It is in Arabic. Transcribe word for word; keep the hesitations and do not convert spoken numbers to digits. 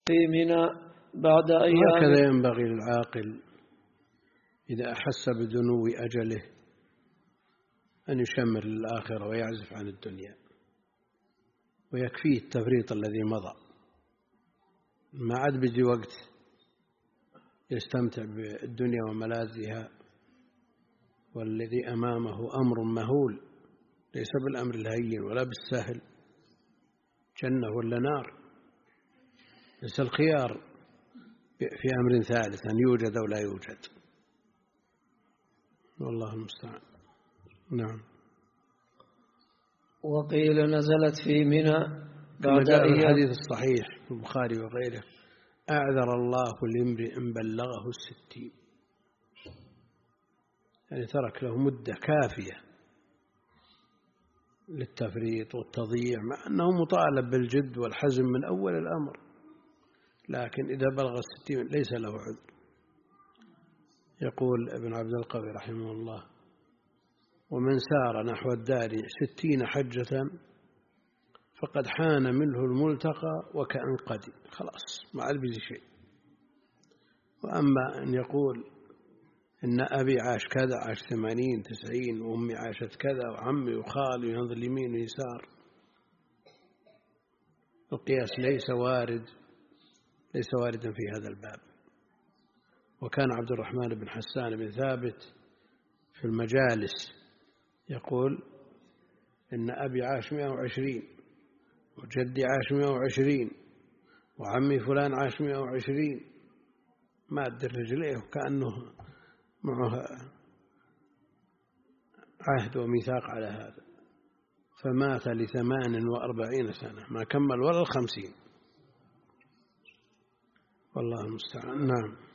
في منى بعد أيام. وهكذا ينبغي للعاقل إذا أحس بدنو أجله أن يشمر للآخرة ويعزف عن الدنيا، ويكفيه التفريط الذي مضى، ما عاد بيجي وقت يستمتع بالدنيا وملاذها، والذي أمامه أمر مهول ليس بالأمر الهين ولا بالسهل، جنة ولا نار، ليس الخيار في أمر ثالث أن يوجد أو لا يوجد، والله المستعان. نعم. وقيل نزلت في منى كما بعد جاء في أيام. الحديث الصحيح في البخاري وغيره: أعذر الله لامرئ بلغه الستين، يعني ترك له مدة كافية للتفريط والتضييع، مع أنه مطالب بالجد والحزم من أول الأمر، لكن إذا بلغ الستين ليس له عذر. يقول ابن عبد القوي رحمه الله: ومن سار نحو الدار ستين حجة فقد حان منه الملتقى وكأن قدي، خلاص ما عاد بيجي شيء. وأما أن يقول إن أبي عاش كذا، عاش ثمانين تسعين، وأمي عاشت كذا، وعمي وخالي ينظر اليمين ويسار، القياس ليس وارد ليس واردا في هذا الباب. وكان عبد الرحمن بن حسان بن ثابت في المجالس يقول: إن أبي عاش مئة وعشرين، وجدي عاش مئة وعشرين، وعمي فلان عاش مئة وعشرين، ماد رجليه كأنه معه عهد وميثاق على هذا، فمات لثمان وأربعين سنة، ما كمل ولا الخمسين، والله المستعان. نعم.